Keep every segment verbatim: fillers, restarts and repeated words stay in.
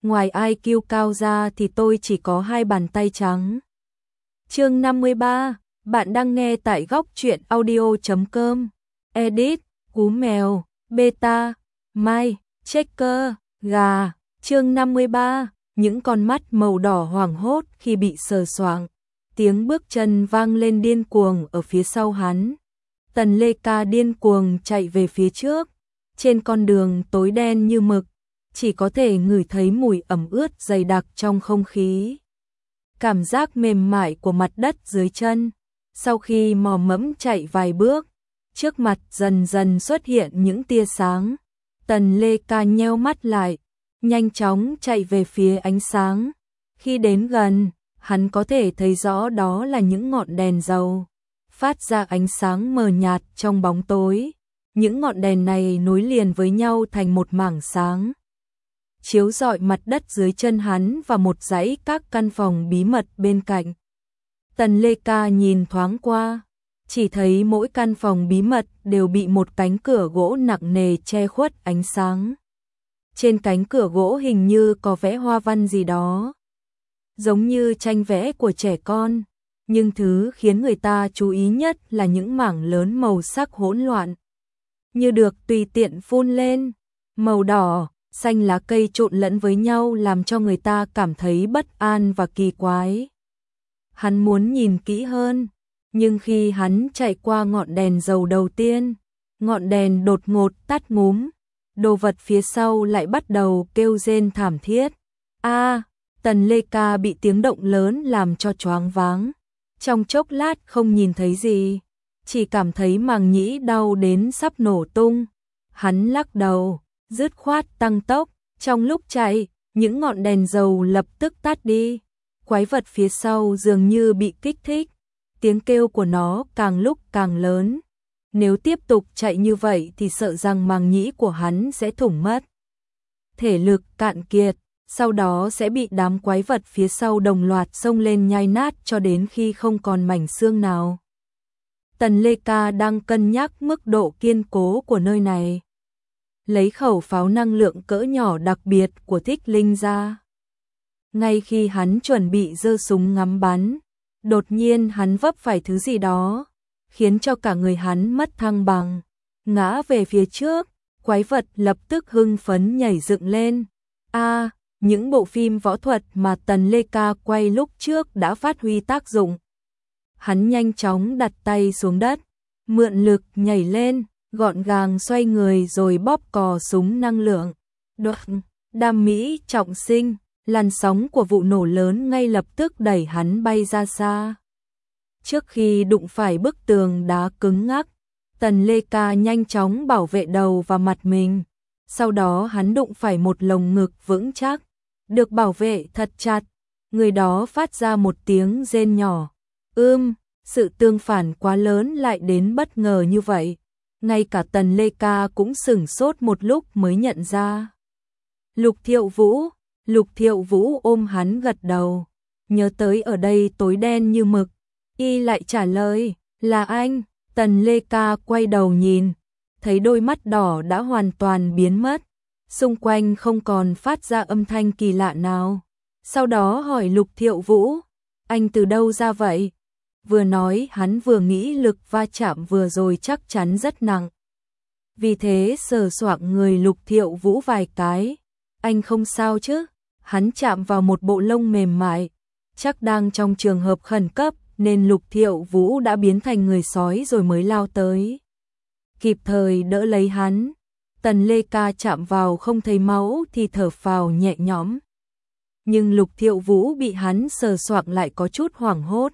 ngoài i kiu cao ra thì tôi chỉ có hai bàn tay trắng. Chương năm mươi ba, bạn đang nghe tại góc truyện audio chấm com. Edit, Cú Mèo, Beta, Mai, Checker, Gà. Chương năm mươi ba, những con mắt màu đỏ hoảng hốt khi bị sờ soạng. Tiếng bước chân vang lên điên cuồng ở phía sau hắn. Tần Lê Ca điên cuồng chạy về phía trước. Trên con đường tối đen như mực, chỉ có thể ngửi thấy mùi ẩm ướt dày đặc trong không khí. Cảm giác mềm mại của mặt đất dưới chân. Sau khi mò mẫm chạy vài bước, trước mặt dần dần xuất hiện những tia sáng. Tần Lê Ca nheo mắt lại, nhanh chóng chạy về phía ánh sáng. Khi đến gần, hắn có thể thấy rõ đó là những ngọn đèn dầu, phát ra ánh sáng mờ nhạt trong bóng tối. Những ngọn đèn này nối liền với nhau thành một mảng sáng, chiếu rọi mặt đất dưới chân hắn và một dãy các căn phòng bí mật bên cạnh. Tần Lê Ca nhìn thoáng qua, chỉ thấy mỗi căn phòng bí mật đều bị một cánh cửa gỗ nặng nề che khuất ánh sáng. Trên cánh cửa gỗ hình như có vẽ hoa văn gì đó, giống như tranh vẽ của trẻ con, nhưng thứ khiến người ta chú ý nhất là những mảng lớn màu sắc hỗn loạn, như được tùy tiện phun lên, màu đỏ, xanh lá cây trộn lẫn với nhau làm cho người ta cảm thấy bất an và kỳ quái. Hắn muốn nhìn kỹ hơn, nhưng khi hắn chạy qua ngọn đèn dầu đầu tiên, ngọn đèn đột ngột tắt ngúm, đồ vật phía sau lại bắt đầu kêu rên thảm thiết. A, Tần Lê Ca bị tiếng động lớn làm cho choáng váng. Trong chốc lát không nhìn thấy gì, chỉ cảm thấy màng nhĩ đau đến sắp nổ tung. Hắn lắc đầu, dứt khoát tăng tốc. Trong lúc chạy, những ngọn đèn dầu lập tức tắt đi. Quái vật phía sau dường như bị kích thích, tiếng kêu của nó càng lúc càng lớn. Nếu tiếp tục chạy như vậy thì sợ rằng màng nhĩ của hắn sẽ thủng mất. Thể lực cạn kiệt, sau đó sẽ bị đám quái vật phía sau đồng loạt xông lên nhai nát cho đến khi không còn mảnh xương nào. Tần Lê Ca đang cân nhắc mức độ kiên cố của nơi này. Lấy khẩu pháo năng lượng cỡ nhỏ đặc biệt của Thích Linh ra. Ngay khi hắn chuẩn bị giơ súng ngắm bắn, đột nhiên hắn vấp phải thứ gì đó, khiến cho cả người hắn mất thăng bằng, ngã về phía trước. Quái vật lập tức hưng phấn nhảy dựng lên. A, à, những bộ phim võ thuật mà Tần Lê Ca quay lúc trước đã phát huy tác dụng. Hắn nhanh chóng đặt tay xuống đất, mượn lực nhảy lên, gọn gàng xoay người rồi bóp cò súng năng lượng. Đoạn, đam mỹ trọng sinh, làn sóng của vụ nổ lớn ngay lập tức đẩy hắn bay ra xa. Trước khi đụng phải bức tường đá cứng ngắc, Tần Lê Ca nhanh chóng bảo vệ đầu và mặt mình. Sau đó hắn đụng phải một lồng ngực vững chắc, được bảo vệ thật chặt. Người đó phát ra một tiếng rên nhỏ. Ưm, sự tương phản quá lớn lại đến bất ngờ như vậy. Ngay cả Tần Lê Ca cũng sửng sốt một lúc mới nhận ra. Lục Thiệu Vũ, Lục Thiệu Vũ ôm hắn gật đầu. Nhớ tới ở đây tối đen như mực, y lại trả lời, là anh. Tần Lê Ca quay đầu nhìn, thấy đôi mắt đỏ đã hoàn toàn biến mất, xung quanh không còn phát ra âm thanh kỳ lạ nào. Sau đó hỏi Lục Thiệu Vũ, anh từ đâu ra vậy? Vừa nói hắn vừa nghĩ lực va chạm vừa rồi chắc chắn rất nặng. Vì thế sờ soạng người Lục Thiệu Vũ vài cái. Anh không sao chứ? Hắn chạm vào một bộ lông mềm mại, chắc đang trong trường hợp khẩn cấp nên Lục Thiệu Vũ đã biến thành người sói rồi mới lao tới, kịp thời đỡ lấy hắn. Tần Lê Ca chạm vào không thấy máu thì thở phào nhẹ nhõm. Nhưng Lục Thiệu Vũ bị hắn sờ soạng lại có chút hoảng hốt.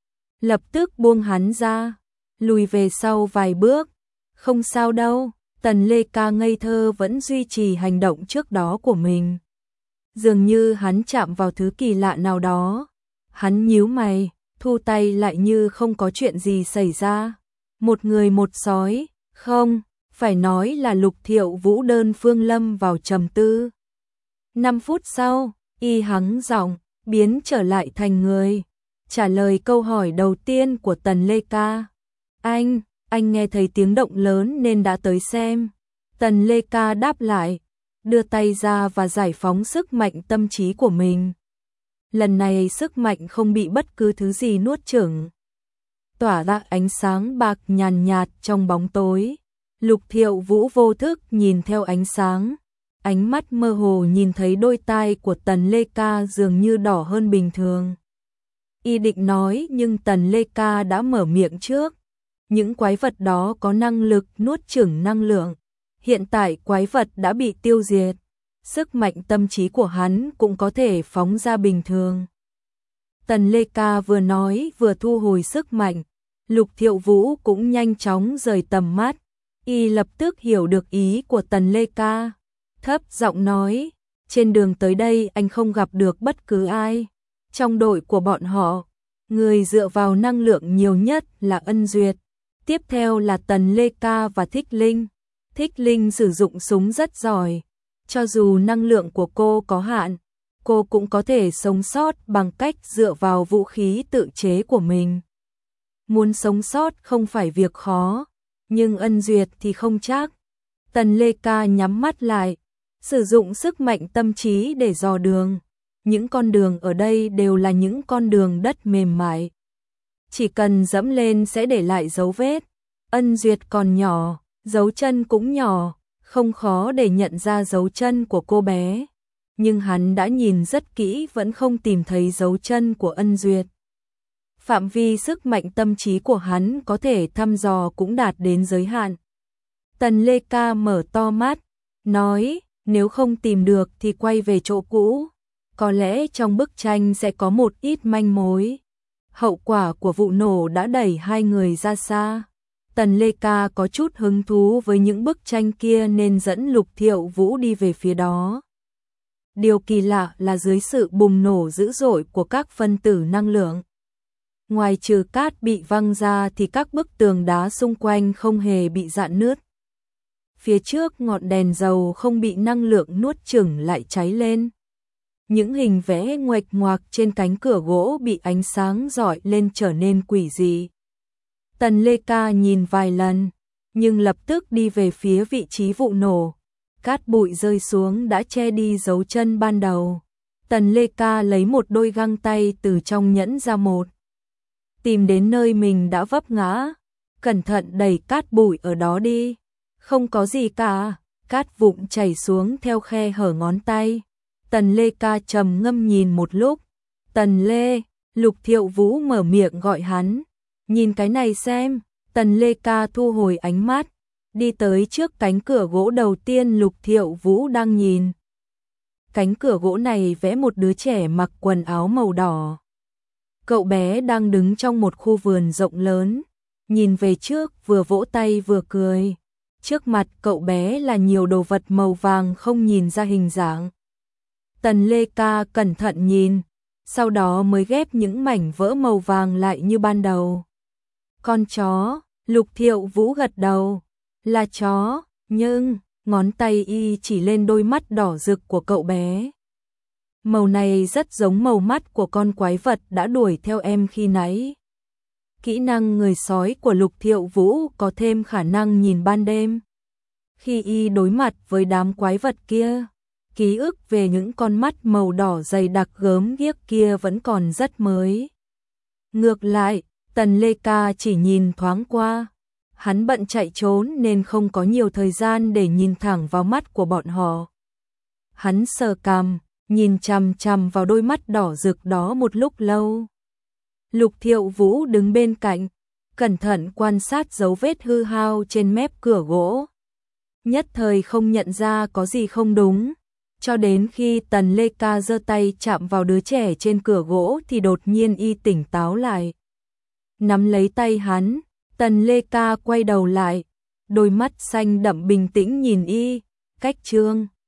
Lập tức buông hắn ra, lùi về sau vài bước. Không sao đâu, Tần Lê Ca ngây thơ vẫn duy trì hành động trước đó của mình. Dường như hắn chạm vào thứ kỳ lạ nào đó. Hắn nhíu mày, thu tay lại như không có chuyện gì xảy ra. Một người một sói, không, phải nói là Lục Thiệu Vũ đơn phương lâm vào trầm tư. Năm phút sau, y hắng giọng, biến trở lại thành người, trả lời câu hỏi đầu tiên của Tần Lê Ca. Anh, anh nghe thấy tiếng động lớn nên đã tới xem. Tần Lê Ca đáp lại, đưa tay ra và giải phóng sức mạnh tâm trí của mình. Lần này sức mạnh không bị bất cứ thứ gì nuốt chửng, tỏa ra ánh sáng bạc nhàn nhạt trong bóng tối. Lục Thiệu Vũ vô thức nhìn theo ánh sáng, ánh mắt mơ hồ nhìn thấy đôi tai của Tần Lê Ca dường như đỏ hơn bình thường. Y định nói nhưng Tần Lê Ca đã mở miệng trước. Những quái vật đó có năng lực nuốt chửng năng lượng. Hiện tại quái vật đã bị tiêu diệt, sức mạnh tâm trí của hắn cũng có thể phóng ra bình thường. Tần Lê Ca vừa nói vừa thu hồi sức mạnh, Lục Thiệu Vũ cũng nhanh chóng rời tầm mắt. Y lập tức hiểu được ý của Tần Lê Ca, thấp giọng nói, trên đường tới đây anh không gặp được bất cứ ai. Trong đội của bọn họ, người dựa vào năng lượng nhiều nhất là Ân Duyệt, tiếp theo là Tần Lê Ca và Thích Linh. Thích Linh sử dụng súng rất giỏi, cho dù năng lượng của cô có hạn, cô cũng có thể sống sót bằng cách dựa vào vũ khí tự chế của mình. Muốn sống sót không phải việc khó, nhưng Ân Duyệt thì không chắc. Tần Lê Ca nhắm mắt lại, sử dụng sức mạnh tâm trí để dò đường. Những con đường ở đây đều là những con đường đất mềm mại. Chỉ cần dẫm lên sẽ để lại dấu vết. Ân Duyệt còn nhỏ, dấu chân cũng nhỏ, không khó để nhận ra dấu chân của cô bé. Nhưng hắn đã nhìn rất kỹ vẫn không tìm thấy dấu chân của Ân Duyệt. Phạm vi sức mạnh tâm trí của hắn có thể thăm dò cũng đạt đến giới hạn. Tần Lê Ca mở to mắt, nói, nếu không tìm được thì quay về chỗ cũ. Có lẽ trong bức tranh sẽ có một ít manh mối. Hậu quả của vụ nổ đã đẩy hai người ra xa. Tần Lê Ca có chút hứng thú với những bức tranh kia nên dẫn Lục Thiệu Vũ đi về phía đó. Điều kỳ lạ là dưới sự bùng nổ dữ dội của các phân tử năng lượng, ngoài trừ cát bị văng ra thì các bức tường đá xung quanh không hề bị rạn nứt. Phía trước ngọn đèn dầu không bị năng lượng nuốt chửng lại cháy lên. Những hình vẽ nguệch ngoạc trên cánh cửa gỗ bị ánh sáng rọi lên trở nên quỷ dị. Tần Lê Ca nhìn vài lần, nhưng lập tức đi về phía vị trí vụ nổ. Cát bụi rơi xuống đã che đi dấu chân ban đầu. Tần Lê Ca lấy một đôi găng tay từ trong nhẫn ra một. Tìm đến nơi mình đã vấp ngã, cẩn thận đẩy cát bụi ở đó đi. Không có gì cả, cát vụn chảy xuống theo khe hở ngón tay. Tần Lê Ca trầm ngâm nhìn một lúc. Tần Lê, Lục Thiệu Vũ mở miệng gọi hắn. Nhìn cái này xem. Tần Lê Ca thu hồi ánh mắt, đi tới trước cánh cửa gỗ đầu tiên Lục Thiệu Vũ đang nhìn. Cánh cửa gỗ này vẽ một đứa trẻ mặc quần áo màu đỏ. Cậu bé đang đứng trong một khu vườn rộng lớn, nhìn về trước vừa vỗ tay vừa cười. Trước mặt cậu bé là nhiều đồ vật màu vàng không nhìn ra hình dạng. Tần Lê Ca cẩn thận nhìn, sau đó mới ghép những mảnh vỡ màu vàng lại như ban đầu. Con chó, Lục Thiệu Vũ gật đầu, là chó, nhưng ngón tay y chỉ lên đôi mắt đỏ rực của cậu bé. Màu này rất giống màu mắt của con quái vật đã đuổi theo em khi nãy. Kỹ năng người sói của Lục Thiệu Vũ có thêm khả năng nhìn ban đêm. Khi y đối mặt với đám quái vật kia, ký ức về những con mắt màu đỏ dày đặc gớm ghiếc kia vẫn còn rất mới. Ngược lại, Tần Lê Ca chỉ nhìn thoáng qua. Hắn bận chạy trốn nên không có nhiều thời gian để nhìn thẳng vào mắt của bọn họ. Hắn sờ cằm, nhìn chằm chằm vào đôi mắt đỏ rực đó một lúc lâu. Lục Thiệu Vũ đứng bên cạnh, cẩn thận quan sát dấu vết hư hao trên mép cửa gỗ. Nhất thời không nhận ra có gì không đúng, cho đến khi Tần Lê Ca giơ tay chạm vào đứa trẻ trên cửa gỗ thì đột nhiên y tỉnh táo lại. Nắm lấy tay hắn, Tần Lê Ca quay đầu lại, đôi mắt xanh đậm bình tĩnh nhìn y, cách Trương